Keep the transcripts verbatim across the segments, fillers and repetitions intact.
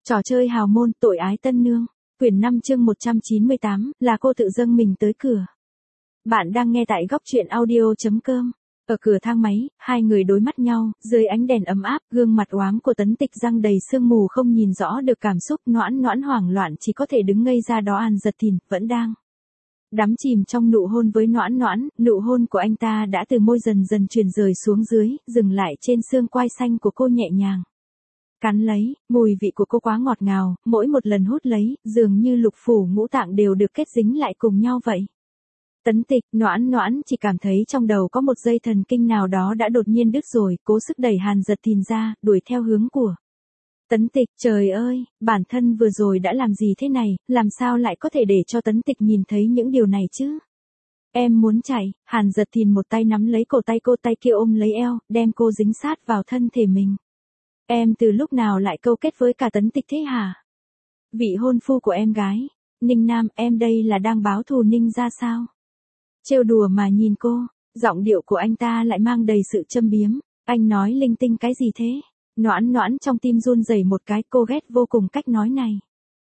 Trò chơi hào môn tội ái tân nương. Quyển năm chương một trăm chín mươi tám, là cô tự dâng mình tới cửa. Bạn đang nghe tại góc truyện audio.com. Ở cửa thang máy, hai người đối mắt nhau, dưới ánh đèn ấm áp, gương mặt oám của Tấn Tịch răng đầy sương mù không nhìn rõ được cảm xúc, Noãn Noãn hoảng loạn chỉ có thể đứng ngây ra đó. Hàn Giật Thìn vẫn đang đắm chìm trong nụ hôn với Noãn Noãn, nụ hôn của anh ta đã từ môi dần dần truyền rời xuống dưới, dừng lại trên xương quai xanh của cô nhẹ nhàng cắn lấy. Mùi vị của cô quá ngọt ngào, mỗi một lần hút lấy, dường như lục phủ ngũ tạng đều được kết dính lại cùng nhau vậy. Tấn Tịch, Noãn Noãn chỉ cảm thấy trong đầu có một dây thần kinh nào đó đã đột nhiên đứt rồi, cố sức đẩy Hàn Giật Thìn ra, đuổi theo hướng của Tấn Tịch. Trời ơi, bản thân vừa rồi đã làm gì thế này, làm sao lại có thể để cho Tấn Tịch nhìn thấy những điều này chứ? Em muốn chạy. Hàn Giật Thìn một tay nắm lấy cổ tay cô, tay kia ôm lấy eo, đem cô dính sát vào thân thể mình. Em từ lúc nào lại câu kết với cả Tấn Tịch thế hả? Vị hôn phu của em gái. Ninh Nam, em đây là đang báo thù Ninh ra sao? Trêu đùa mà nhìn cô, giọng điệu của anh ta lại mang đầy sự châm biếm. Anh nói linh tinh cái gì thế? Noãn Noãn trong tim run rẩy một cái, cô ghét vô cùng cách nói này.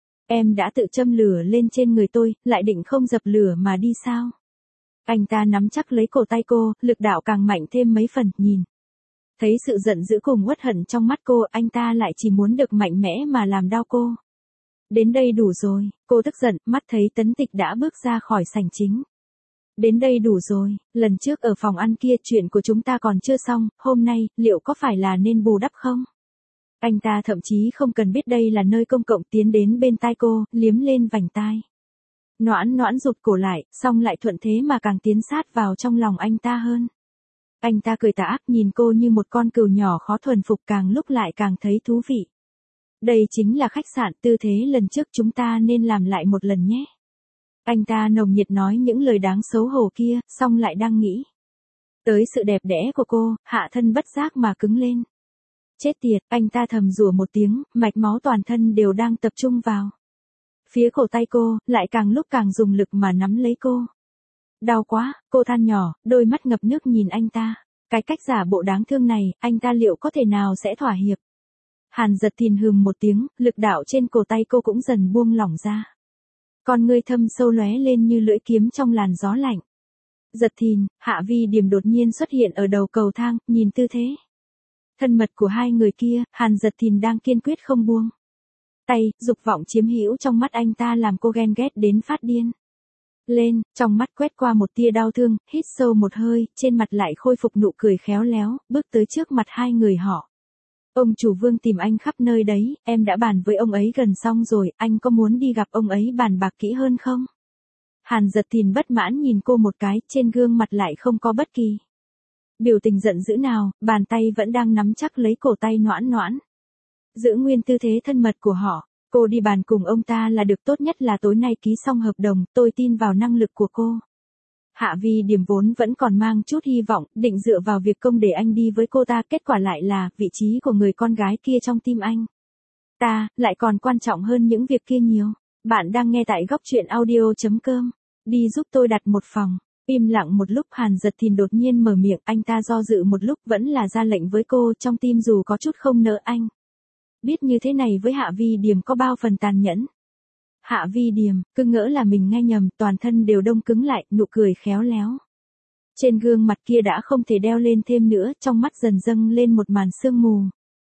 Em đã tự châm lửa lên trên người tôi, lại định không dập lửa mà đi sao? Anh ta nắm chắc lấy cổ tay cô, lực đạo càng mạnh thêm mấy phần, nhìn. Thấy sự giận dữ cùng uất hận trong mắt cô, anh ta lại chỉ muốn được mạnh mẽ mà làm đau cô. Đến đây đủ rồi, cô tức giận, mắt thấy Tấn Tịch đã bước ra khỏi sảnh chính. Đến đây đủ rồi, lần trước ở phòng ăn kia chuyện của chúng ta còn chưa xong, hôm nay, liệu có phải là nên bù đắp không? Anh ta thậm chí không cần biết đây là nơi công cộng, tiến đến bên tai cô, liếm lên vành tai. Noãn Noãn rụt cổ lại, xong lại thuận thế mà càng tiến sát vào trong lòng anh ta hơn. Anh ta cười tà ác nhìn cô như một con cừu nhỏ khó thuần phục, càng lúc lại càng thấy thú vị. Đây chính là khách sạn, tư thế lần trước chúng ta nên làm lại một lần nhé. Anh ta nồng nhiệt nói những lời đáng xấu hổ kia, xong lại đang nghĩ tới sự đẹp đẽ của cô, hạ thân bất giác mà cứng lên. Chết tiệt, anh ta thầm rủa một tiếng, mạch máu toàn thân đều đang tập trung vào phía cổ tay cô, lại càng lúc càng dùng lực mà nắm lấy cô. Đau quá, cô than nhỏ, đôi mắt ngập nước nhìn anh ta. Cái cách giả bộ đáng thương này, anh ta liệu có thể nào sẽ thỏa hiệp? Hàn Giật Thìn hừm một tiếng, lực đạo trên cổ tay cô cũng dần buông lỏng ra. Con ngươi thâm sâu lóe lên như lưỡi kiếm trong làn gió lạnh. Giật Thìn, Hạ Vi Điềm đột nhiên xuất hiện ở đầu cầu thang, nhìn tư thế thân mật của hai người kia, Hàn Giật Thìn đang kiên quyết không buông tay, dục vọng chiếm hữu trong mắt anh ta làm cô ghen ghét đến phát điên lên, trong mắt quét qua một tia đau thương, hít sâu một hơi, trên mặt lại khôi phục nụ cười khéo léo, bước tới trước mặt hai người họ. Ông chủ Vương tìm anh khắp nơi đấy, em đã bàn với ông ấy gần xong rồi, anh có muốn đi gặp ông ấy bàn bạc kỹ hơn không? Hàn Giật Thìn bất mãn nhìn cô một cái, trên gương mặt lại không có bất kỳ biểu tình giận dữ nào, bàn tay vẫn đang nắm chắc lấy cổ tay Noãn Noãn. Giữ nguyên tư thế thân mật của họ, cô đi bàn cùng ông ta là được, tốt nhất là tối nay ký xong hợp đồng, tôi tin vào năng lực của cô. Hạ Vi Điềm vốn vẫn còn mang chút hy vọng, định dựa vào việc công để anh đi với cô ta, kết quả lại là, vị trí của người con gái kia trong tim anh ta, lại còn quan trọng hơn những việc kia nhiều. Bạn đang nghe tại góc truyện audio.com. Đi giúp tôi đặt một phòng. Im lặng một lúc, Hàn Giật Thìn đột nhiên mở miệng, anh ta do dự một lúc vẫn là ra lệnh với cô, trong tim dù có chút không nỡ anh. Biết như thế này với Hạ Vi Điềm có bao phần tàn nhẫn. Hạ Vi Điềm, cứ ngỡ là mình nghe nhầm, toàn thân đều đông cứng lại, nụ cười khéo léo trên gương mặt kia đã không thể đeo lên thêm nữa, trong mắt dần dâng lên một màn sương mù.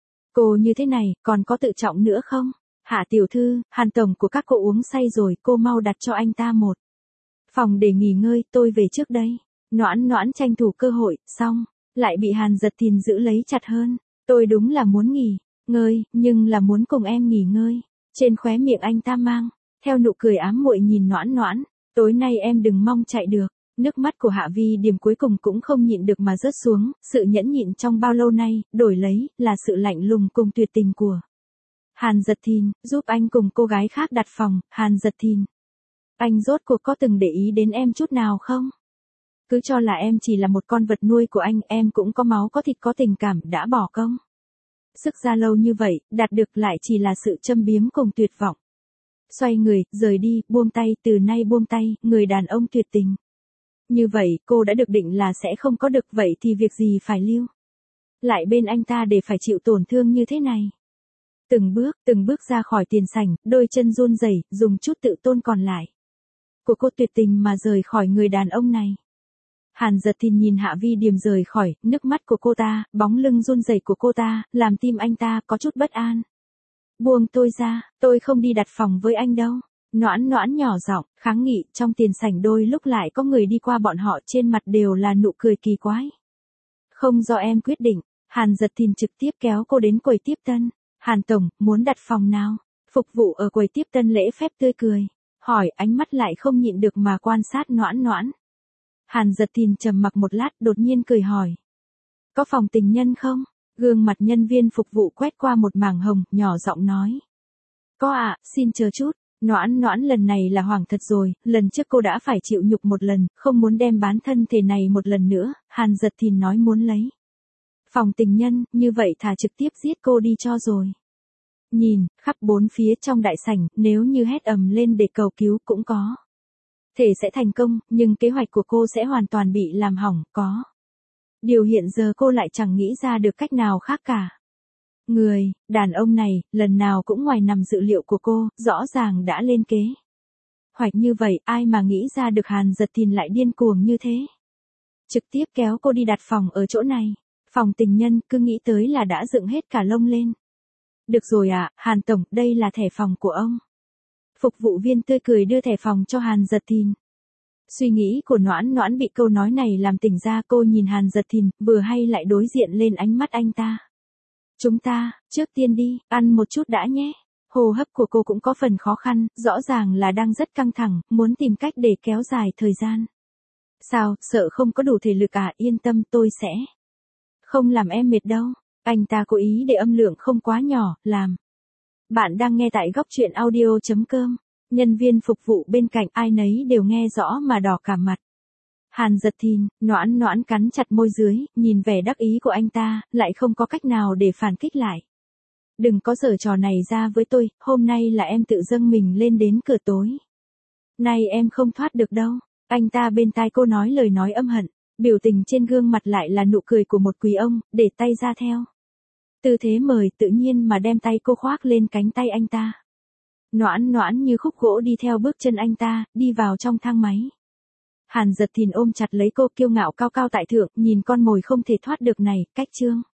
Cô như thế này, còn có tự trọng nữa không? Hạ tiểu thư, Hàn tổng của các cô uống say rồi, cô mau đặt cho anh ta một phòng để nghỉ ngơi, tôi về trước đây. Noãn Noãn tranh thủ cơ hội, xong, lại bị Hàn Giật Thìn giữ lấy chặt hơn. Tôi đúng là muốn nghỉ ngơi, nhưng là muốn cùng em nghỉ ngơi. Trên khóe miệng anh ta mang theo nụ cười ám muội nhìn Noãn Noãn, tối nay em đừng mong chạy được. Nước mắt của Hạ Vi Điềm cuối cùng cũng không nhịn được mà rớt xuống, sự nhẫn nhịn trong bao lâu nay, đổi lấy là sự lạnh lùng cùng tuyệt tình của Hàn Giật Thìn, giúp anh cùng cô gái khác đặt phòng. Hàn Giật Thìn, anh rốt cuộc có từng để ý đến em chút nào không? Cứ cho là em chỉ là một con vật nuôi của anh, em cũng có máu có thịt có tình cảm, đã bỏ công sức ra lâu như vậy, đạt được lại chỉ là sự châm biếm cùng tuyệt vọng. Xoay người, rời đi, buông tay, từ nay buông tay, người đàn ông tuyệt tình như vậy, cô đã được định là sẽ không có được, vậy thì việc gì phải lưu lại bên anh ta để phải chịu tổn thương như thế này? Từng bước, từng bước ra khỏi tiền sảnh, đôi chân run rẩy, dùng chút tự tôn còn lại. Của cô tuyệt tình mà rời khỏi người đàn ông này. Hàn Giật Thìn nhìn Hạ Vi Điềm rời khỏi, nước mắt của cô ta, bóng lưng run rẩy của cô ta, làm tim anh ta có chút bất an. Buông tôi ra, tôi không đi đặt phòng với anh đâu. Noãn Noãn nhỏ giọng, kháng nghị, trong tiền sảnh đôi lúc lại có người đi qua bọn họ trên mặt đều là nụ cười kỳ quái. Không do em quyết định, Hàn Giật Thìn trực tiếp kéo cô đến quầy tiếp tân. Hàn Tổng, muốn đặt phòng nào? Phục vụ ở quầy tiếp tân lễ phép tươi cười. Hỏi, ánh mắt lại không nhịn được mà quan sát Noãn Noãn. Hàn Giật Thìn trầm mặc một lát, đột nhiên cười hỏi. Có phòng tình nhân không? Gương mặt nhân viên phục vụ quét qua một mảng hồng, nhỏ giọng nói. Có ạ, à, xin chờ chút. Noãn Noãn lần này là hoảng thật rồi, lần trước cô đã phải chịu nhục một lần, không muốn đem bán thân thể này một lần nữa, Hàn Giật Thìn nói muốn lấy. Phòng tình nhân, như vậy thà trực tiếp giết cô đi cho rồi. Nhìn, khắp bốn phía trong đại sảnh, nếu như hét ầm lên để cầu cứu cũng có. Thể sẽ thành công, nhưng kế hoạch của cô sẽ hoàn toàn bị làm hỏng, có. Điều hiện giờ cô lại chẳng nghĩ ra được cách nào khác cả. Người, đàn ông này, lần nào cũng ngoài nằm dự liệu của cô, rõ ràng đã lên kế. Hoạch như vậy, ai mà nghĩ ra được Hàn Giật Thìn lại điên cuồng như thế. Trực tiếp kéo cô đi đặt phòng ở chỗ này. Phòng tình nhân, cứ nghĩ tới là đã dựng hết cả lông lên. Được rồi ạ, à, Hàn Tổng, đây là thẻ phòng của ông. Phục vụ viên tươi cười đưa thẻ phòng cho Hàn Giật Thìn. Suy nghĩ của Noãn Noãn bị câu nói này làm tỉnh ra, cô nhìn Hàn Giật Thìn, vừa hay lại đối diện lên ánh mắt anh ta. Chúng ta, trước tiên đi, ăn một chút đã nhé. Hô hấp của cô cũng có phần khó khăn, rõ ràng là đang rất căng thẳng, muốn tìm cách để kéo dài thời gian. Sao, sợ không có đủ thể lực à, yên tâm tôi sẽ. Không làm em mệt đâu. Anh ta cố ý để âm lượng không quá nhỏ, làm. Bạn đang nghe tại góc truyện audio chấm com. Nhân viên phục vụ bên cạnh ai nấy đều nghe rõ mà đỏ cả mặt. Hàn Giật Thìn, Noãn Noãn cắn chặt môi dưới, nhìn vẻ đắc ý của anh ta, lại không có cách nào để phản kích lại. Đừng có giở trò này ra với tôi, hôm nay là em tự dâng mình lên đến cửa tối. Nay em không thoát được đâu. Anh ta bên tai cô nói lời nói âm hận, biểu tình trên gương mặt lại là nụ cười của một quý ông, để tay ra theo. Tư thế mời tự nhiên mà đem tay cô khoác lên cánh tay anh ta. Noãn Noãn như khúc gỗ đi theo bước chân anh ta, đi vào trong thang máy. Hàn Giật Thìn ôm chặt lấy cô, kiêu ngạo cao cao tại thượng, nhìn con mồi không thể thoát được này, cách trương.